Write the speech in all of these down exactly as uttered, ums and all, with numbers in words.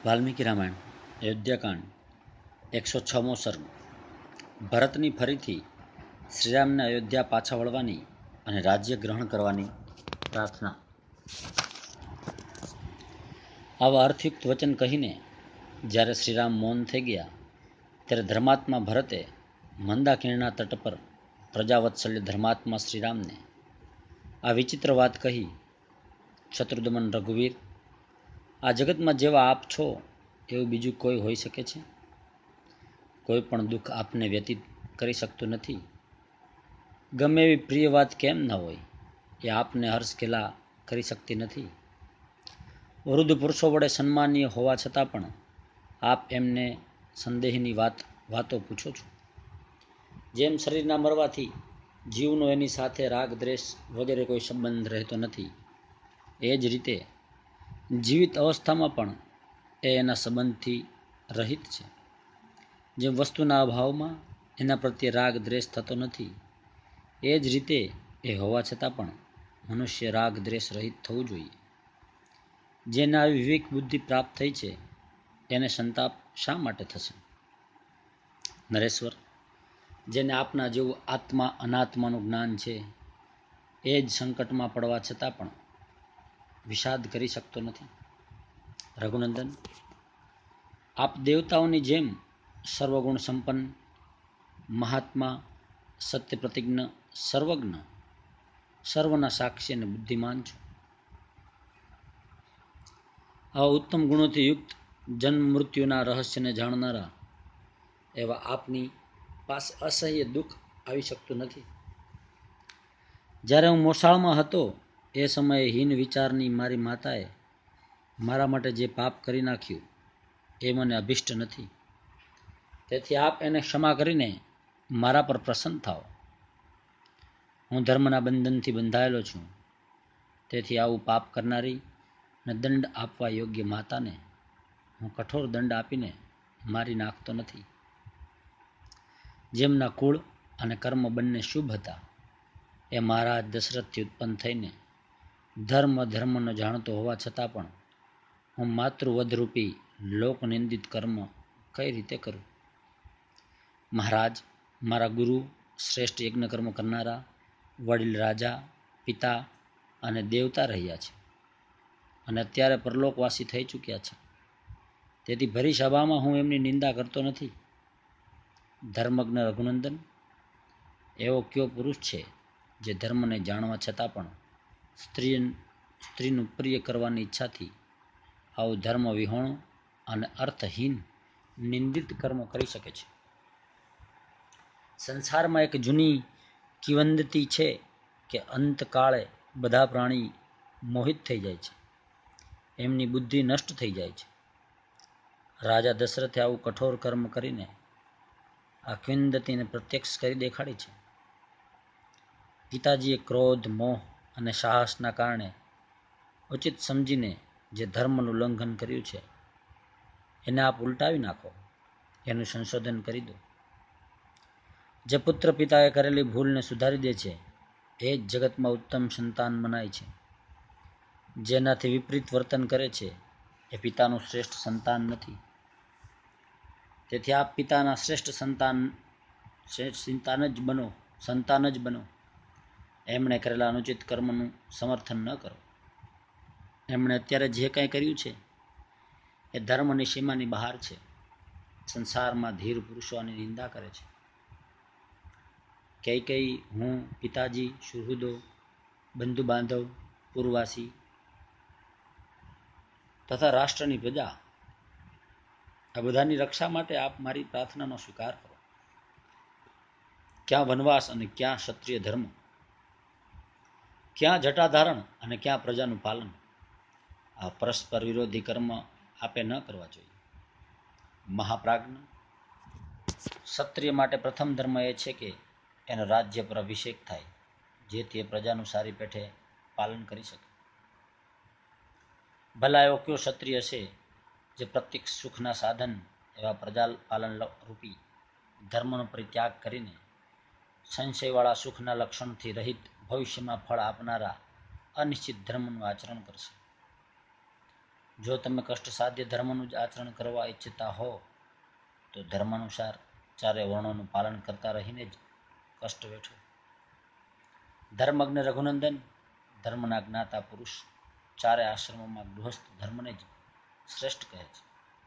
વાલ્મીકી રામાયણ અયોધ્યાકાંડ એકસો છમો સર્ગ. ભરતની ફરીથી શ્રીરામને અયોધ્યા પાછા વળવાની અને રાજ્ય ગ્રહણ કરવાની પ્રાર્થના. આવા અર્થયુક્ત વચન કહીને જ્યારે શ્રીરામ મૌન થઈ ગયા ત્યારે ધર્માત્મા ભરતે મંદાકિણીના તટ પર પ્રજાવત્સલ્ય ધર્માત્મા શ્રીરામને આ વિચિત્ર વાત કહી. શત્રુદમન રઘુવીર, આ જગતમાં જેવા આપ છો એવું બીજું કોઈ હોઈ શકે છે? કોઈ પણ દુઃખ આપને વ્યતીત કરી શકતું નથી. ગમે એવી પ્રિય વાત કેમ ન હોય, એ આપને હર્ષ ઘેલા કરી શકતી નથી. વૃદ્ધ પુરુષો વડે સન્માનીય હોવા છતાં પણ આપ એમને સંદેહની વાત વાતો પૂછો છો. જેમ શરીરના મરવાથી જીવનો એની સાથે રાગ દ્વેષ વગેરે કોઈ સંબંધ રહેતો નથી, એ જ રીતે જીવિત અવસ્થામાં પણ એ એના સંબંધથી રહિત છે. જેમ વસ્તુના અભાવમાં એના પ્રત્યે રાગ દ્વેષ થતો નથી, એ જ રીતે એ હોવા છતાં પણ મનુષ્ય રાગ દ્વેષ રહિત થવું જોઈએ. જેને આવી વિવેક બુદ્ધિ પ્રાપ્ત થઈ છે એને સંતાપ શા માટે થશે? નરેશ્વર, જેને આપના જેવું આત્મા અનાત્માનું જ્ઞાન છે એ જ સંકટમાં પડવા છતાં પણ વિષાદ કરી શકતો નથી. રઘુનંદન, આપ દેવતાઓની જેમ સર્વગુણ સંપન્ન, મહાત્મા, સત્ય પ્રતિજ્ઞ, સર્વજ્ઞ, સર્વના સાક્ષી અને બુદ્ધિમાન છો. આવા ઉત્તમ ગુણોથી યુક્ત જન્મ મૃત્યુના રહસ્યને જાણનારા એવા આપની પાસે અસહ્ય દુઃખ આવી શકતું નથી. જ્યારે હું મોસાળમાં હતો એ સમયે હીન વિચારની મારી માતાએ મારા માટે જે પાપ કરી નાખ્યું એ મને અભિષ્ટ નથી. તેથી આપ એને ક્ષમા કરીને મારા પર પ્રસન્ન થાઓ. હું ધર્મના બંધનથી બંધાયેલો છું, તેથી આવું પાપ કરનારી ને દંડ આપવા યોગ્ય માતાને હું કઠોર દંડ આપીને મારી નાખતો નથી. જેમના કુળ અને કર્મ બંને શુભ હતા એ મહારાજ દશરથથી ઉત્પન્ન થઈને ધર્મ ધર્મનો જાણતો હોવા છતાં પણ હું માતૃવધરૂપી લોકનિંદિત કર્મ કઈ રીતે કરું? મહારાજ, મારા ગુરુ શ્રેષ્ઠ યજ્ઞ કર્મ કરનારા વડીલ રાજા, પિતા અને દેવતા રહ્યા છે અને અત્યારે પરલોકવાસી થઈ ચૂક્યા છે. તેથી ભરી સભામાં હું એમની નિંદા કરતો નથી. ધર્મજ્ઞ રઘુનંદન, એવો કયો પુરુષ છે જે ધર્મને જાણવા છતાં પણ સ્ત્રી સ્ત્રીનું પ્રિય કરવાની ઈચ્છાથી આવું ધર્મ વિહોણું અને અર્થહીન નિંદિત કર્મ કરી શકે છે? સંસારમાં એક જૂની કિંવદંતી છે કે અંતકાળે બધા પ્રાણી મોહિત થઈ જાય છે, એમની બુદ્ધિ નષ્ટ થઈ જાય છે. રાજા દશરથે આવું કઠોર કર્મ કરીને આ કિંવદંતીને પ્રત્યક્ષ કરી દેખાડી છે. પિતાજીએ ક્રોધ, મોહ અને સાહસના કારણે ઉચિત સમજીને જે ધર્મનું ઉલ્લંઘન કર્યું છે એને આપ ઉલટાવી નાખો, એનું સંશોધન કરી દો. જે પુત્ર પિતાએ કરેલી ભૂલને સુધારી દે છે એ જ જગતમાં ઉત્તમ સંતાન મનાય છે. જેનાથી વિપરીત વર્તન કરે છે એ પિતાનું શ્રેષ્ઠ સંતાન નથી. તેથી આપ પિતાના શ્રેષ્ઠ સંતાન સંતાન જ બનો સંતાન જ બનો. એમણે કરેલા અનુચિત કર્મનું સમર્થન ન કરો. એમણે અત્યારે જે કંઈ કર્યું છે એ ધર્મની સીમાની બહાર છે. સંસારમાં ધીર પુરુષો આની નિંદા કરે છે. કઈ કઈ હું, પિતાજી, સુહૃદો, બંધુ બાંધવ, પૂર્વવાસી તથા રાષ્ટ્રની પ્રજા, આ બધાની રક્ષા માટે આપ મારી પ્રાર્થનાનો સ્વીકાર કરો. ક્યાં વનવાસ અને ક્યાં ક્ષત્રિય ધર્મ, ક્યાં જટાધારણ અને ક્યાં પ્રજાનું પાલન? આ પરસ્પર વિરોધી કર્મ આપે ન કરવા જોઈએ. મહાપ્રાજ્ઞ, ક્ષત્રિય માટે પ્રથમ ધર્મ એ છે કે એનો રાજ્ય પર અભિષેક થાય, જેથી એ પ્રજાનું સારી પેઠે પાલન કરી શકે. ભલા એવો કયો ક્ષત્રિય છે જે પ્રત્યેક સુખના સાધન એવા પ્રજા પાલન રૂપી ધર્મનો પરિત્યાગ કરીને સંશયવાળા સુખના લક્ષણથી રહિત ભવિષ્યમાં ફળ આપનારા અનિશ્ચિત ધર્મનું આચરણ કરશે? જો તમે કષ્ટસાધ્ય ધર્મનું જ આચરણ કરવા ઈચ્છતા હો તો ધર્માનુસાર ચારે વર્ણોનું પાલન કરતા રહીને જ કષ્ટ વેઠો. ધર્મજ્ઞ રઘુનંદન ધર્મના જ્ઞાતા પુરુષ ચારે આશ્રમોમાં ગૃહસ્થ ધર્મને જ શ્રેષ્ઠ કહે છે.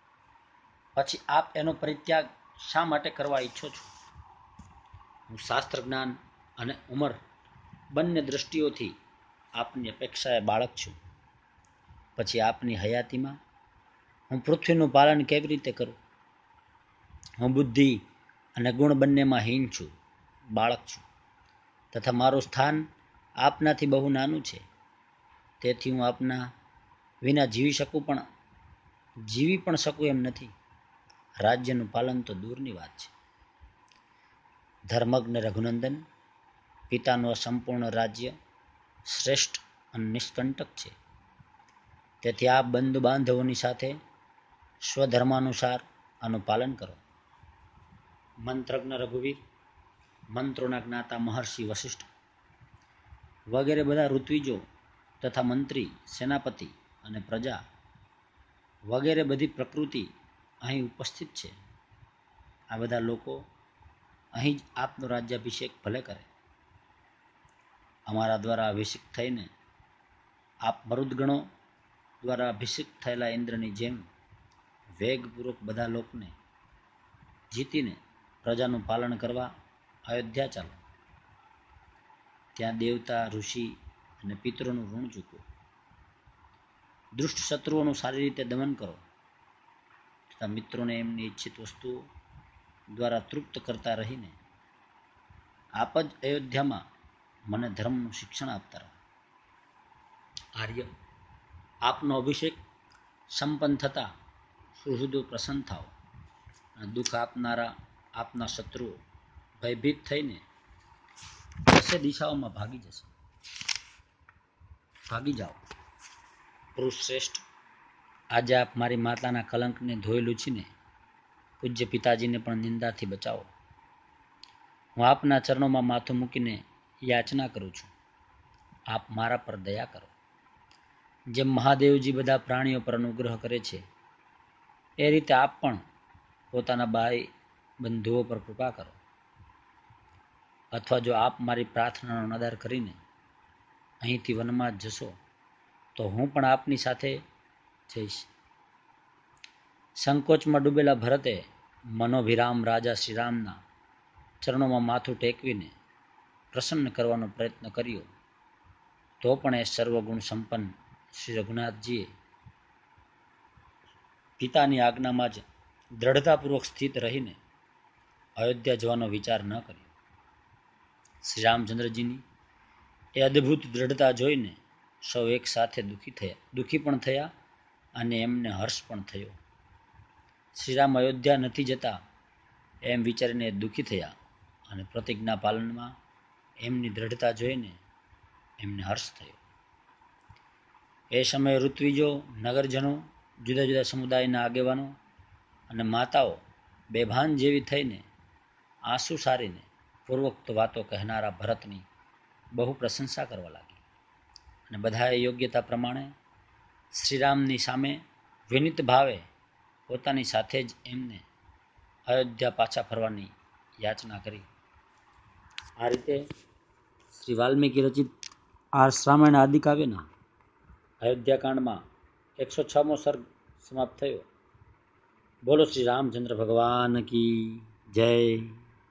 પછી આપ એનો પરિત્યાગ શા માટે કરવા ઈચ્છો છો? હું શાસ્ત્ર જ્ઞાન અને ઉંમર બંને દ્રષ્ટિઓથી આપની અપેક્ષાએ બાળક છું. પછી આપની હયાતીમાં હું પૃથ્વીનું પાલન કેવી રીતે કરું? હું બુદ્ધિ અને ગુણ બંનેમાં હીન છું, બાળક છું, તથા મારું સ્થાન આપનાથી બહુ નાનું છે. તેથી હું આપના વિના જીવી શકું પણ જીવી પણ શકું એમ નથી. રાજ્યનું પાલન તો દૂરની વાત છે. ધર્મજ્ઞ રઘુનંદન પિતાનું અસંપૂર્ણ રાજ્ય શ્રેષ્ઠ અને નિષ્કંટક છે. તેથી આપ બંધુ બાંધવોની સાથે સ્વધર્માનુસાર આનું પાલન કરો. મંત્રજ્ઞ રઘુવીર મંત્રોના જ્ઞાતા મહર્ષિ વશિષ્ઠ વગેરે બધા ઋત્વિજો તથા મંત્રી સેનાપતિ અને પ્રજા વગેરે બધી પ્રકૃતિ અહીં ઉપસ્થિત છે. આ બધા લોકો અહીં જ આપનો રાજ્યાભિષેક ભલે કરે. અમારા દ્વારા અભિષિક્ત થઈને આપ મરુદગણો દ્વારા અભિષિક્ત થયેલા ઇન્દ્રની જેમ વેગપૂર્વક બધા લોકને જીતીને પ્રજાનું પાલન કરવા અયોધ્યા ચાલો. ત્યાં દેવતા ઋષિ અને પિતરોનું ઋણ ચૂકવો. દુષ્ટ શત્રુઓનું સારી રીતે દમન કરો તથા મિત્રોને એમની ઈચ્છિત વસ્તુઓ દ્વારા તૃપ્ત કરતા રહીને આપ જ અયોધ્યામાં મને ધર્મનું શિક્ષણ આપતા રહો. આર્ય આપનો અભિષેક સંપન્ન થતા સુહૃદો પ્રસન્ન થાઓ અને દુઃખ આપનારા આપના શત્રુઓ ભયભીત થઈને દસે દિશાઓમાં ભાગી જશે. ભાગી જાઓ. પુરુષ શ્રેષ્ઠ, આજે આપ મારી માતાના કલંકને ધોઈ લૂછીને પૂજ્ય પિતાજીને પણ નિંદાથી બચાવો. હું આપના ચરણોમાં માથું મૂકીને યાચના કરું છું, આપ મારા પર દયા કરો. જેમ મહાદેવજી બધા પ્રાણીઓ પર અનુગ્રહ કરે છે એ રીતે આપ પણ પોતાના ભાઈ બંધુઓ પર કૃપા કરો. અથવા જો આપ મારી પ્રાર્થનાનો અનાદર કરીને અહીંથી વનમાં જશો તો હું પણ આપની સાથે જઈશ. સંકોચમાં ડૂબેલા ભરતે મનોભિરામ રાજા શ્રીરામના ચરણોમાં માથું ટેકવીને પ્રસન્ન કરવાનો પ્રયત્ન કર્યો તો પણ એ સર્વગુણ સંપન્ન શ્રી રઘુનાથજીએ પિતાની આજ્ઞામાં જ દ્રઢતાપૂર્વક સ્થિત રહીને અયોધ્યા જવાનો વિચાર ન કર્યો. શ્રી રામચંદ્રજીની એ અદ્ભુત દ્રઢતા જોઈને સૌ એક સાથે દુઃખી થયા દુઃખી પણ થયા અને એમને હર્ષ પણ થયો. શ્રીરામ અયોધ્યા નથી જતા એમ વિચારીને દુઃખી થયા અને પ્રતિજ્ઞા પાલનમાં એમની દ્રઢતા જોઈને એમને હર્ષ થયો. એ સમયે ઋત્વિજો, નગરજનો, જુદા જુદા સમુદાયના આગેવાનો અને માતાઓ બેભાન જેવી થઈને આંસુ સારીને પૂર્વોક્ત વાતો કહેનારા ભરતની બહુ પ્રશંસા કરવા લાગી અને બધાએ યોગ્યતા પ્રમાણે શ્રીરામની સામે વિનિત ભાવે પોતાની સાથે જ એમને અયોધ્યા પાછા ફરવાની યાચના કરી. આ રીતે શ્રી વાલ્મીકી રચિત આર્ષ રામાયણ આદિકાવ્યના અયોધ્યાકાંડમાં એકસો છમો સર્ગ સમાપ્ત થયો. બોલો શ્રી રામચંદ્ર ભગવાન કી જય.